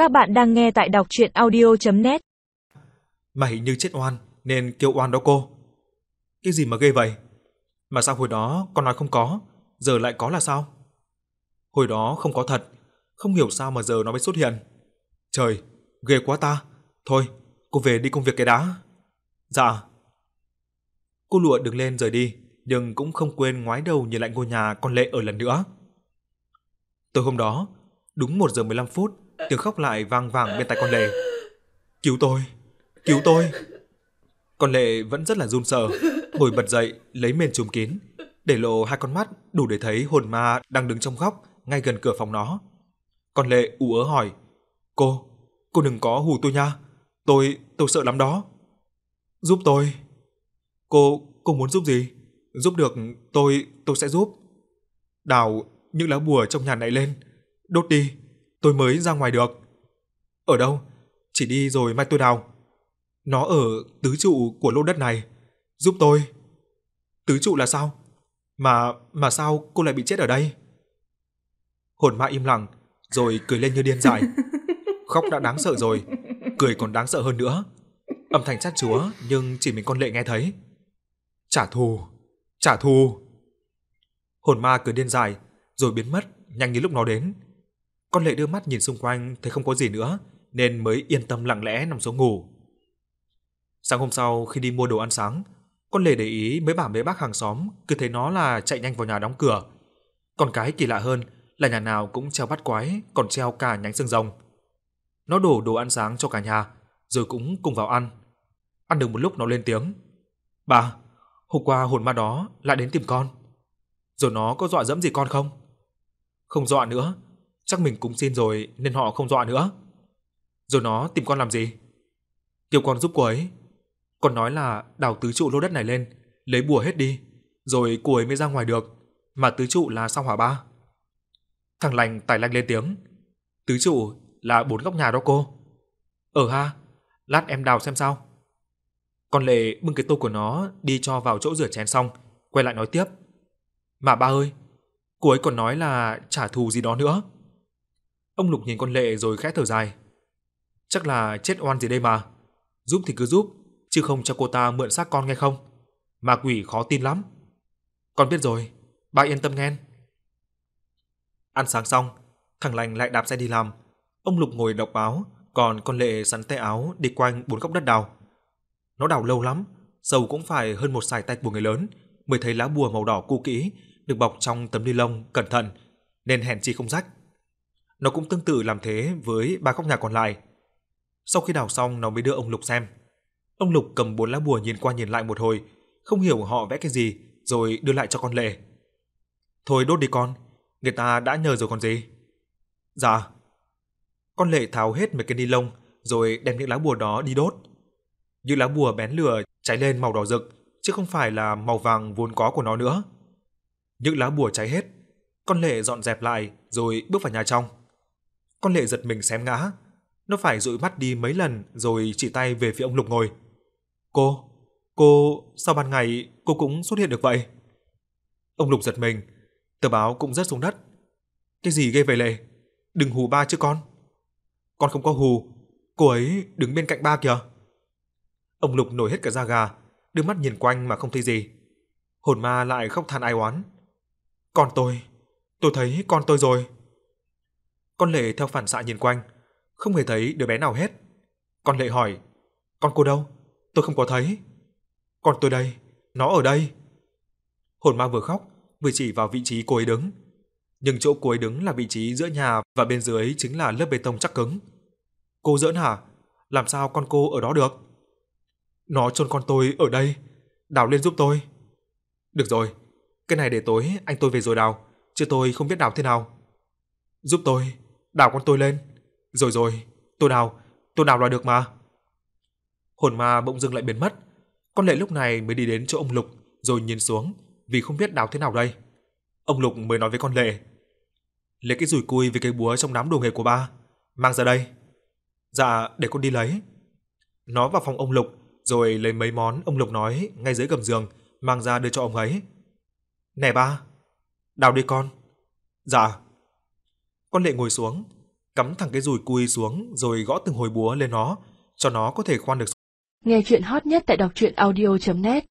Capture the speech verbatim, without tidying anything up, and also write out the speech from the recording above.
Các bạn đang nghe tại đọc truyện audio chấm net. Mà hình như chết oan nên kêu oan đó cô. Cái gì mà ghê vậy? Mà sao hồi đó con nói không có, giờ lại có là sao? Hồi đó không có thật, không hiểu sao mà giờ nó mới xuất hiện. Trời, ghê quá ta. Thôi, cô về đi công việc cái đã. Dạ. Cô Lụa đứng lên rời đi, nhưng cũng không quên ngoái đầu nhìn lại ngôi nhà con Lệ ở lần nữa. Tối hôm đó, đúng một giờ mười lăm phút, tiếng khóc lại vang vẳng bên tai con Lệ. Cứu tôi, cứu tôi. Con Lệ vẫn rất là run sợ, ngồi bật dậy, lấy mền trùm kín, để lộ hai con mắt đủ để thấy hồn ma đang đứng trong góc ngay gần cửa phòng nó. Con Lệ ú ớ hỏi: "Cô, cô đừng có hù tôi nha. Tôi, tôi sợ lắm đó." "Giúp tôi." "Cô, cô muốn giúp gì? Giúp được tôi, tôi sẽ giúp." "Đào những lá bùa trong nhà này lên, đốt đi, tôi mới ra ngoài được." "Ở đâu? Chỉ đi rồi mai tôi đào." "Nó ở tứ trụ của lô đất này, giúp tôi." "Tứ trụ là sao? Mà mà sao cô lại bị chết ở đây?" Hồn ma im lặng, rồi cười lên như điên dại. Khóc đã đáng sợ rồi, cười còn đáng sợ hơn nữa. Âm thanh chát chúa nhưng chỉ mình con Lệ nghe thấy. "Trả thù, trả thù." Hồn ma cười điên dại rồi biến mất nhanh như lúc nó đến. Con Lệ đưa mắt nhìn xung quanh thấy không có gì nữa nên mới yên tâm lặng lẽ nằm xuống ngủ. Sáng hôm sau khi đi mua đồ ăn sáng, con Lệ để ý mấy bà mấy bác hàng xóm cứ thấy nó là chạy nhanh vào nhà đóng cửa. Còn cái kỳ lạ hơn là nhà nào cũng treo bát quái, còn treo cả nhánh xương rồng. Nó đổ đồ ăn sáng cho cả nhà, rồi cũng cùng vào ăn. Ăn được một lúc nó lên tiếng: "Bà, hôm qua hồn ma đó lại đến tìm con. Rồi nó có dọa dẫm gì con không?" "Không dọa nữa, chắc mình cúng xin rồi nên họ không dọa nữa." "Rồi nó tìm con làm gì?" "Kêu con giúp cô ấy. Con nói là đào tứ trụ lô đất này lên, lấy bùa hết đi, rồi cô ấy mới ra ngoài được, mà tứ trụ là sao hỏa ba?" Thằng Lành tài lanh lên tiếng: "Tứ trụ là bốn góc nhà đó cô." "Ờ ha, lát em đào xem sao." Con Lệ bưng cái tô của nó đi cho vào chỗ rửa chén xong, quay lại nói tiếp: "Mà ba ơi, cô ấy còn nói là trả thù gì đó nữa." Ông Lục nhìn con Lệ rồi khẽ thở dài: "Chắc là chết oan gì đây mà. Giúp thì cứ giúp, chứ không cho cô ta mượn xác con nghe không? Ma quỷ khó tin lắm." "Con biết rồi, ba yên tâm nghe." Ăn sáng xong, thằng Lành lại đạp xe đi làm. Ông Lục ngồi đọc báo, còn con Lệ sắn tay áo đi quanh bốn góc đất đào. Nó đào lâu lắm, sâu cũng phải hơn một sải tay của người lớn mới thấy lá bùa màu đỏ cũ kỹ được bọc trong tấm ni lông cẩn thận, nên hèn chi không rách. Nó cũng tương tự làm thế với ba góc nhà còn lại. Sau khi đào xong nó mới đưa ông Lục xem. Ông Lục cầm bốn lá bùa nhìn qua nhìn lại một hồi, không hiểu họ vẽ cái gì, rồi đưa lại cho con Lệ. "Thôi đốt đi con, người ta đã nhờ rồi còn gì." "Dạ." Con Lệ tháo hết mấy cái ni lông rồi đem những lá bùa đó đi đốt. Những lá bùa bén lửa cháy lên màu đỏ rực, chứ không phải là màu vàng vốn có của nó nữa. Những lá bùa cháy hết, con Lệ dọn dẹp lại rồi bước vào nhà trong. Con Lệ giật mình xém ngã, nó phải dụi mắt đi mấy lần rồi chỉ tay về phía ông Lục ngồi. "Cô, cô, sao ban ngày cô cũng xuất hiện được vậy?" Ông Lục giật mình, tờ báo cũng rớt xuống đất. "Cái gì ghê vậy Lệ? Đừng hù ba chứ con." "Con không có hù, cô ấy đứng bên cạnh ba kìa." Ông Lục nổi hết cả da gà, đưa mắt nhìn quanh mà không thấy gì. Hồn ma lại khóc than ai oán: "Con tôi, tôi thấy con tôi rồi." Con Lệ theo phản xạ nhìn quanh, không hề thấy đứa bé nào hết. Con Lệ hỏi: "Con cô đâu? Tôi không có thấy." "Con tôi đây, nó ở đây." Hồn ma vừa khóc, vừa chỉ vào vị trí cô ấy đứng. Nhưng chỗ cô ấy đứng là vị trí giữa nhà và bên dưới chính là lớp bê tông chắc cứng. "Cô giỡn hả? Làm sao con cô ở đó được?" "Nó chôn con tôi ở đây, đào lên giúp tôi." "Được rồi, cái này để tối anh tôi về rồi đào, chứ tôi không biết đào thế nào." "Giúp tôi, đào con tôi lên." "Rồi rồi, tôi đào, tôi đào là được mà." Hồn ma bỗng dưng lại biến mất. Con Lệ lúc này mới đi đến chỗ ông Lục rồi nhìn xuống, vì không biết đào thế nào đây. Ông Lục mới nói với con Lệ: "Lấy cái dùi cui với cái búa trong đám đồ nghề của ba, mang ra đây." "Dạ, để con đi lấy." Nó vào phòng ông Lục rồi lấy mấy món ông Lục nói ngay dưới gầm giường mang ra đưa cho ông ấy. "Nè ba, đào đi con." "Dạ." Con Lệ ngồi xuống, cắm thẳng cái dùi cui xuống rồi gõ từng hồi búa lên nó, cho nó có thể khoan được. Nghe chuyện hot nhất tại đọc truyện audio chấm net